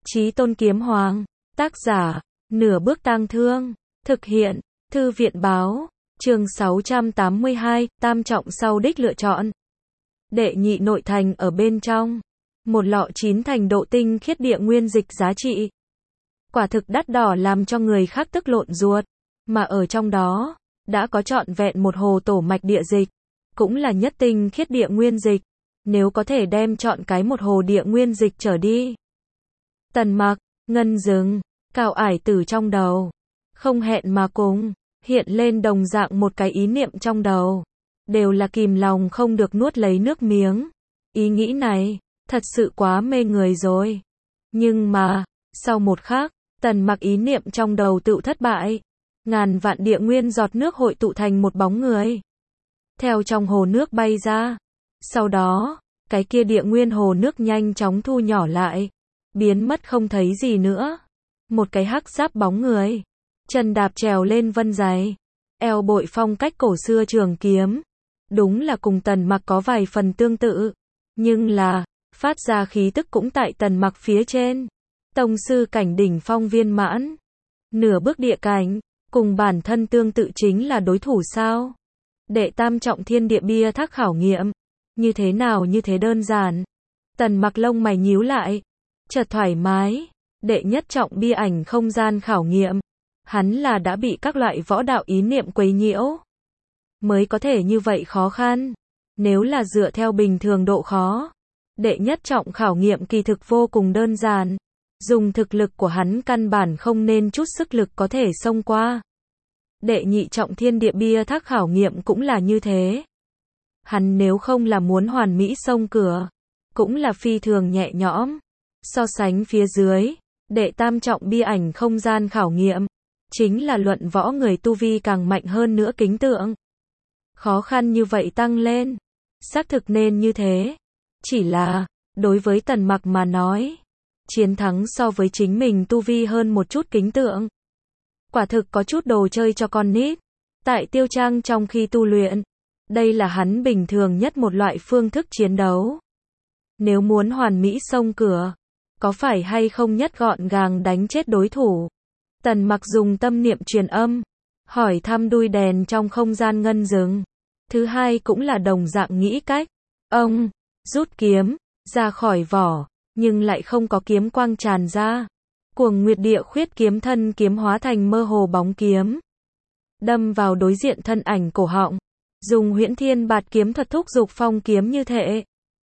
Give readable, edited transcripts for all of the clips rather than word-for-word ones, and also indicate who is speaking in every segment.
Speaker 1: Chí Tôn Kiếm Hoàng. Tác giả, Nửa Bước Tang Thương. Thực hiện, Thư viện Báo. Chương 682, tam trọng sau đích lựa chọn. Đệ nhị nội thành ở bên trong. Một lọ 9 thành độ tinh khiết địa nguyên dịch giá trị. Quả thực đắt đỏ làm cho người khác tức lộn ruột. Mà ở trong đó, đã có trọn vẹn một hồ tổ mạch địa dịch. Cũng là nhất tinh khiết địa nguyên dịch. Nếu có thể đem chọn cái một hồ địa nguyên dịch trở đi. Tần Mặc, Ngân Dừng, Cao Ải Tử trong đầu. Không hẹn mà cùng, hiện lên đồng dạng một cái ý niệm trong đầu. Đều là kìm lòng không được nuốt lấy nước miếng. Ý nghĩ này, thật sự quá mê người rồi. Nhưng mà, sau một khắc, Tần Mặc ý niệm trong đầu tự thất bại. Ngàn vạn địa nguyên giọt nước hội tụ thành một bóng người. Theo trong hồ nước bay ra. Sau đó, cái kia địa nguyên hồ nước nhanh chóng thu nhỏ lại. Biến mất không thấy gì nữa. Một cái hắc giáp bóng người. Chân đạp trèo lên vân giày. Eo bội phong cách cổ xưa trường kiếm. Đúng là cùng Tần Mặc có vài phần tương tự. Nhưng là, phát ra khí tức cũng tại Tần Mặc phía trên. Tông sư cảnh đỉnh phong viên mãn. Nửa bước địa cảnh. Cùng bản thân tương tự chính là đối thủ sao? Đệ tam trọng thiên địa bia thác khảo nghiệm. Như thế nào như thế đơn giản. Tần Mặc lông mày nhíu lại. Chợt thoải mái. Đệ nhất trọng bia ảnh không gian khảo nghiệm. Hắn là đã bị các loại võ đạo ý niệm quấy nhiễu. Mới có thể như vậy khó khăn. Nếu là dựa theo bình thường độ khó. Đệ nhất trọng khảo nghiệm kỳ thực vô cùng đơn giản. Dùng thực lực của hắn căn bản không nên chút sức lực có thể xông qua. Đệ nhị trọng thiên địa bia thác khảo nghiệm cũng là như thế. Hắn nếu không là muốn hoàn mỹ xông cửa. Cũng là phi thường nhẹ nhõm. So sánh phía dưới. Đệ tam trọng bia ảnh không gian khảo nghiệm. Chính là luận võ người tu vi càng mạnh hơn nữa kính tượng. Khó khăn như vậy tăng lên. Xác thực nên như thế. Chỉ là, đối với Tần Mặc mà nói. Chiến thắng so với chính mình tu vi hơn một chút kính tượng. Quả thực có chút đồ chơi cho con nít. Tại Tiêu Trang trong khi tu luyện. Đây là hắn bình thường nhất một loại phương thức chiến đấu. Nếu muốn hoàn mỹ xông cửa. Có phải hay không nhất gọn gàng đánh chết đối thủ. Tần Mặc dùng tâm niệm truyền âm. Hỏi thăm đuôi đèn trong không gian Ngân Dừng. Thứ hai cũng là đồng dạng nghĩ cách. Ông, rút kiếm, ra khỏi vỏ. Nhưng lại không có kiếm quang tràn ra. Cuồng Nguyệt Địa Khuyết kiếm thân kiếm hóa thành mơ hồ bóng kiếm. Đâm vào đối diện thân ảnh cổ họng. Dùng Huyễn Thiên Bạt kiếm thuật thúc dục phong kiếm như thế.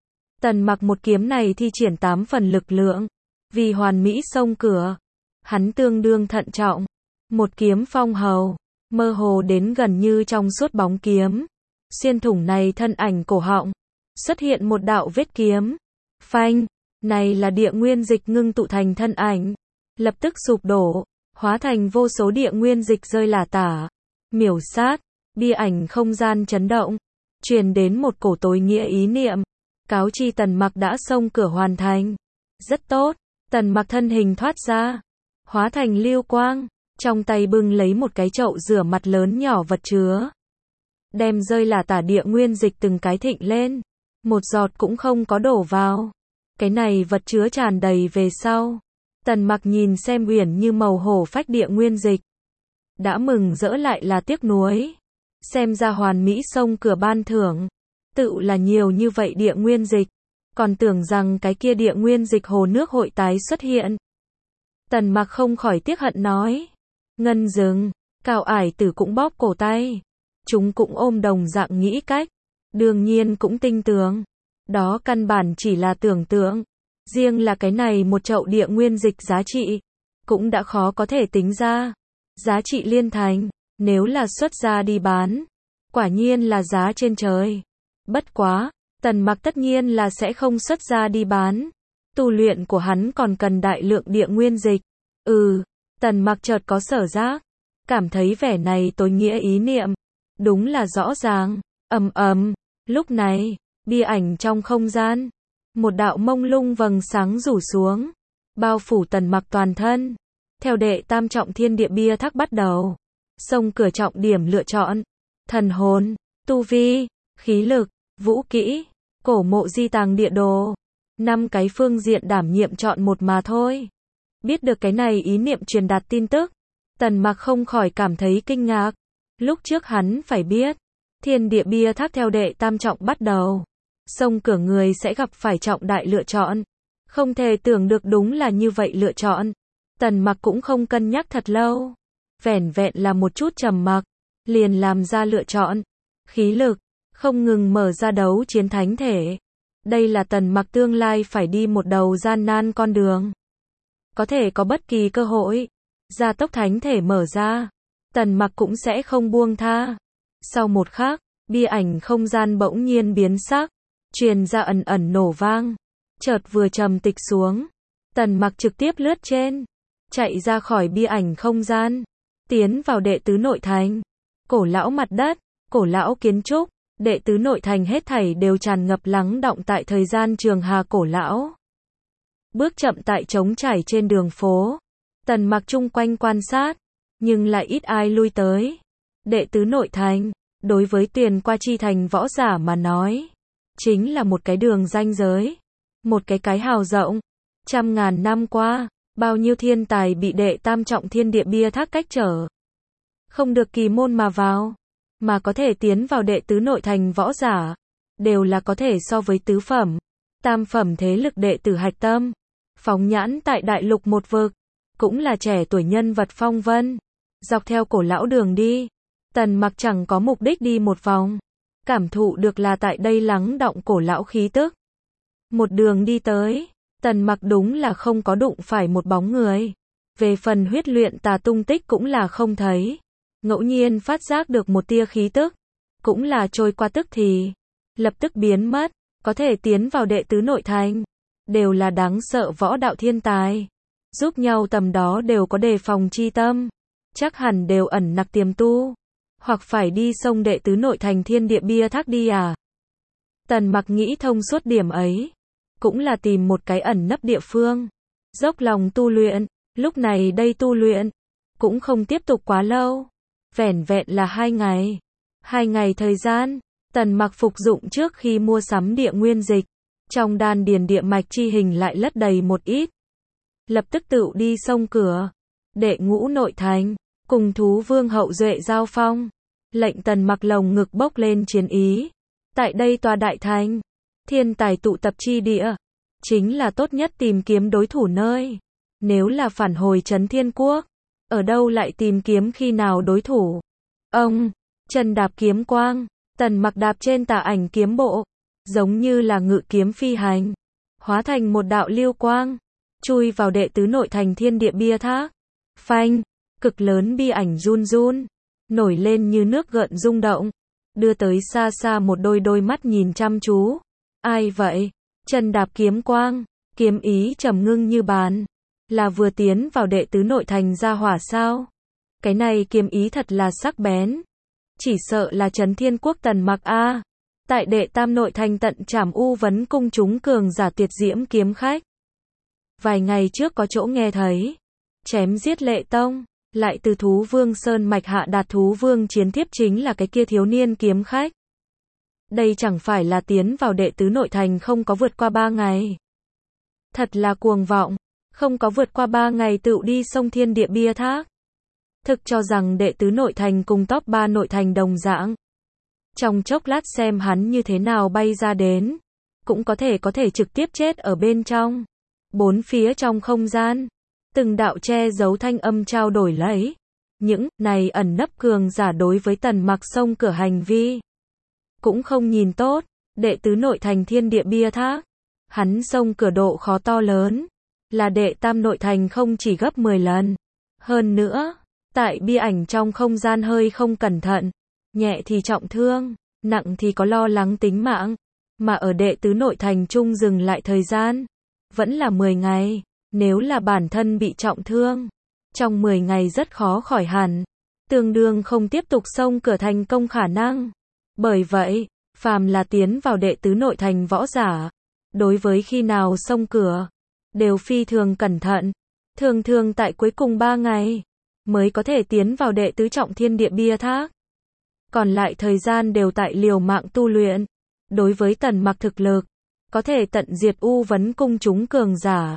Speaker 1: Tần Mặc một kiếm này thi triển 8 phần lực lượng. Vì hoàn mỹ xông cửa. Hắn tương đương thận trọng. Một kiếm phong hầu. Mơ hồ đến gần như trong suốt bóng kiếm. Xuyên thủng này thân ảnh cổ họng. Xuất hiện một đạo vết kiếm. Phanh. Này là địa nguyên dịch ngưng tụ thành thân ảnh. Lập tức sụp đổ. Hóa thành vô số địa nguyên dịch rơi lả tả. Miểu sát. Bia ảnh không gian chấn động. Truyền đến một cổ tối nghĩa ý niệm. Cáo chi Tần Mặc đã xông cửa hoàn thành. Rất tốt. Tần Mặc thân hình thoát ra. Hóa thành lưu quang. Trong tay bưng lấy một cái chậu rửa mặt lớn nhỏ vật chứa. Đem rơi lả tả địa nguyên dịch từng cái thịnh lên. Một giọt cũng không có đổ vào. Cái này vật chứa tràn đầy về sau. Tần Mặc nhìn xem uyển như màu hổ phách địa nguyên dịch. Đã mừng rỡ lại là tiếc nuối. Xem ra hoàn mỹ xông cửa ban thưởng. Tự là nhiều như vậy địa nguyên dịch. Còn tưởng rằng cái kia địa nguyên dịch hồ nước hội tái xuất hiện. Tần Mặc không khỏi tiếc hận nói. Ngân Dừng, Cao Ải Tử cũng bóp cổ tay. Chúng cũng ôm đồng dạng nghĩ cách. Đương nhiên cũng tinh tường. Đó căn bản chỉ là tưởng tượng. Riêng là cái này một chậu địa nguyên dịch giá trị. Cũng đã khó có thể tính ra. Giá trị liên thành. Nếu là xuất ra đi bán. Quả nhiên là giá trên trời. Bất quá. Tần Mặc tất nhiên là sẽ không xuất ra đi bán. Tu luyện của hắn còn cần đại lượng địa nguyên dịch. Tần Mặc chợt có sở giác. Cảm thấy vẻ này tối nghĩa ý niệm. Đúng là rõ ràng. Lúc này, bia ảnh trong không gian. Một đạo mông lung vầng sáng rủ xuống. Bao phủ Tần Mặc toàn thân. Theo đệ tam trọng thiên địa bia thác bắt đầu. Xông cửa trọng điểm lựa chọn. Thần hồn, tu vi, khí lực, vũ kỹ, cổ mộ di tàng địa đồ. 5 cái phương diện đảm nhiệm chọn một mà thôi. Biết được cái này ý niệm truyền đạt tin tức, Tần Mặc không khỏi cảm thấy kinh ngạc. Lúc trước hắn phải biết, thiên địa bia thác theo đệ tam trọng bắt đầu, xông cửa người sẽ gặp phải trọng đại lựa chọn. Không thể tưởng được đúng là như vậy lựa chọn. Tần Mặc cũng không cân nhắc thật lâu, vẻn vẹn là một chút trầm mặc, liền làm ra lựa chọn. Khí lực, không ngừng mở ra đấu chiến thánh thể. Đây là Tần Mặc tương lai phải đi một đầu gian nan con đường. Có thể có bất kỳ cơ hội, gia tốc thánh thể mở ra, Tần Mặc cũng sẽ không buông tha. Sau một khắc, bia ảnh không gian bỗng nhiên biến sắc, truyền ra ẩn ẩn nổ vang. Chợt vừa trầm tịch xuống, Tần Mặc trực tiếp lướt trên, chạy ra khỏi bia ảnh không gian, tiến vào đệ tứ nội thành. Cổ lão mặt đất, cổ lão kiến trúc, đệ tứ nội thành hết thảy đều tràn ngập lắng đọng tại thời gian trường hà cổ lão. Bước chậm tại trống trải trên đường phố, Tần Mặc chung quanh quan sát, nhưng lại ít ai lui tới. Đệ tứ nội thành, đối với Tuyền Qua Chi thành võ giả mà nói, chính là một cái đường ranh giới, một cái hào rộng. Trăm ngàn năm qua, bao nhiêu thiên tài bị đệ tam trọng thiên địa bia thác cách trở, không được kỳ môn mà vào, mà có thể tiến vào đệ tứ nội thành võ giả, đều là có thể so với tứ phẩm, tam phẩm thế lực đệ tử hạch tâm, phóng nhãn tại đại lục một vực, cũng là trẻ tuổi nhân vật phong vân. Dọc theo cổ lão đường đi, Tần Mặc chẳng có mục đích đi một vòng, cảm thụ được là tại đây lắng đọng cổ lão khí tức. Một đường đi tới, Tần Mặc đúng là không có đụng phải một bóng người. Về phần huyết luyện tà tung tích cũng là không thấy. Ngẫu nhiên phát giác được một tia khí tức, cũng là trôi qua tức thì lập tức biến mất. Có thể tiến vào đệ tứ nội thành, đều là đáng sợ võ đạo thiên tài, giúp nhau tầm đó đều có đề phòng chi tâm, chắc hẳn đều ẩn nặc tiềm tu, hoặc phải đi sông đệ tứ nội thành thiên địa bia thác đi à. Tần Mặc nghĩ thông suốt điểm ấy, cũng là tìm một cái ẩn nấp địa phương, dốc lòng tu luyện. Lúc này đây tu luyện cũng không tiếp tục quá lâu, vẻn vẹn là 2 ngày. 2 ngày thời gian, Tần Mặc phục dụng trước khi mua sắm địa nguyên dịch, trong đan điền địa mạch chi hình lại lất đầy một ít. Lập tức tựu đi sông cửa, đệ ngũ nội thành, cùng thú vương hậu duệ giao phong, lệnh Tần Mặc lồng ngực bốc lên chiến ý. Tại đây tòa đại thành, thiên tài tụ tập chi địa, chính là tốt nhất tìm kiếm đối thủ nơi. Nếu là phản hồi Trấn Thiên Quốc, ở đâu lại tìm kiếm khi nào đối thủ. Ông, chân đạp kiếm quang, Tần Mặc đạp trên tà ảnh kiếm bộ, giống như là ngự kiếm phi hành, hóa thành một đạo lưu quang, chui vào đệ tứ nội thành thiên địa bia thác. Phanh, cực lớn bia ảnh run run, nổi lên như nước gợn rung động, đưa tới xa xa một đôi mắt nhìn chăm chú. Ai vậy? Chân đạp kiếm quang, kiếm ý trầm ngưng như bàn, là vừa tiến vào đệ tứ nội thành ra hỏa sao? Cái này kiếm ý thật là sắc bén, chỉ sợ là Trấn Thiên Quốc Tần Mặc a. Tại đệ tam nội thành tận trảm U Vấn cung chúng cường giả tuyệt diễm kiếm khách. Vài ngày trước có chỗ nghe thấy, chém giết Lệ Tông, lại từ thú vương Sơn Mạch hạ đạt thú vương chiến thiếp chính là cái kia thiếu niên kiếm khách. Đây chẳng phải là tiến vào đệ tứ nội thành không có vượt qua 3 ngày. Thật là cuồng vọng, không có vượt qua 3 ngày tựu đi sông thiên địa bia thác. Thực cho rằng đệ tứ nội thành cùng top 3 nội thành đồng dạng. Trong chốc lát xem hắn như thế nào bay ra đến, cũng có thể trực tiếp chết ở bên trong. Bốn phía trong không gian, từng đạo che giấu thanh âm trao đổi lấy. Những này ẩn nấp cường giả đối với Tần Mặc sông cửa hành vi cũng không nhìn tốt. Đệ tứ nội thành thiên địa bia thác, hắn sông cửa độ khó to lớn, là đệ tam nội thành không chỉ gấp 10 lần. Hơn nữa, tại bia ảnh trong không gian hơi không cẩn thận, nhẹ thì trọng thương, nặng thì có lo lắng tính mạng. Mà ở đệ tứ nội thành trung dừng lại thời gian, vẫn là 10 ngày. Nếu là bản thân bị trọng thương, trong 10 ngày rất khó khỏi hẳn, tương đương không tiếp tục xông cửa thành công khả năng. Bởi vậy, phàm là tiến vào đệ tứ nội thành võ giả, đối với khi nào xông cửa, đều phi thường cẩn thận. Thường tại cuối cùng 3 ngày, mới có thể tiến vào đệ tứ trọng thiên địa bia thác. Còn lại thời gian đều tại liều mạng tu luyện. Đối với Tần Mặc thực lực, có thể tận diệt U Vấn cung chúng cường giả,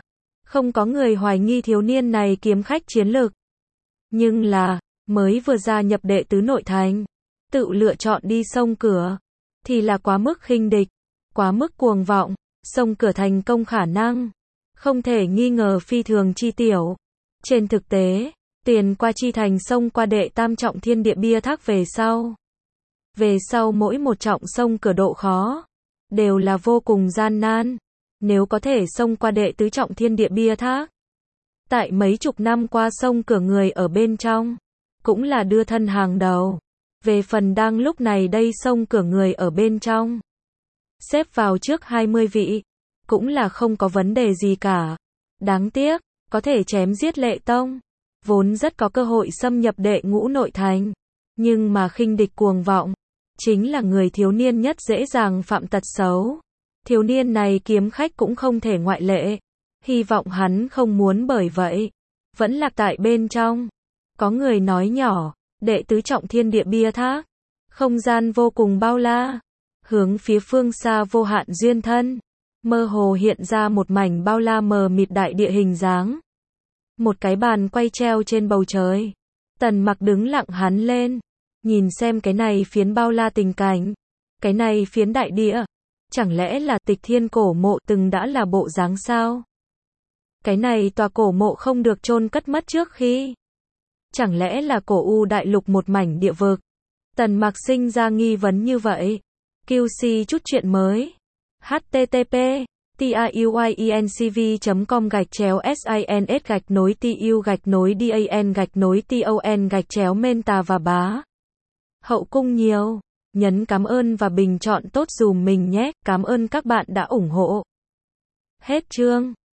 Speaker 1: Không có người hoài nghi thiếu niên này kiếm khách chiến lực. Nhưng là, mới vừa gia nhập đệ tứ nội thành, tự lựa chọn đi xông cửa, thì là quá mức khinh địch, quá mức cuồng vọng, xông cửa thành công khả năng, không thể nghi ngờ phi thường chi tiểu. Trên thực tế, Tiền Qua chi thành xông qua đệ tam trọng thiên địa bia thác về sau mỗi một trọng xông cửa độ khó, đều là vô cùng gian nan. Nếu có thể xông qua đệ tứ trọng thiên địa bia thác, tại mấy chục năm qua xông cửa người ở bên trong, cũng là đưa thân hàng đầu. Về phần đang lúc này đây xông cửa người ở bên trong, xếp vào trước 20 vị, cũng là không có vấn đề gì cả. Đáng tiếc, có thể chém giết Lệ Tông, vốn rất có cơ hội xâm nhập đệ ngũ nội thành, nhưng mà khinh địch cuồng vọng, chính là người thiếu niên nhất dễ dàng phạm tật xấu. Thiếu niên này kiếm khách cũng không thể ngoại lệ. Hy vọng hắn không muốn bởi vậy vẫn lạc tại bên trong. Có người nói nhỏ, đệ tứ trọng thiên địa bia thác, không gian vô cùng bao la, hướng phía phương xa vô hạn duyên thân, mơ hồ hiện ra một mảnh bao la mờ mịt đại địa hình dáng. Một cái bàn quay treo trên bầu trời. Tần Mặc đứng lặng hắn lên, nhìn xem cái này phiến bao la tình cảnh, cái này phiến đại địa, chẳng lẽ là Tịch Thiên cổ mộ từng đã là bộ dáng sao? Cái này tòa cổ mộ không được chôn cất mất trước khi, chẳng lẽ là cổ U đại lục một mảnh địa vực? Tần Mặc sinh ra nghi vấn như vậy. QC chút chuyện mới. http tayuyencv.com/sins-tu-dan-menta và bá. Hậu cung nhiều. Nhấn cảm ơn và bình chọn tốt dùm mình nhé. Cảm ơn các bạn đã ủng hộ. Hết chương.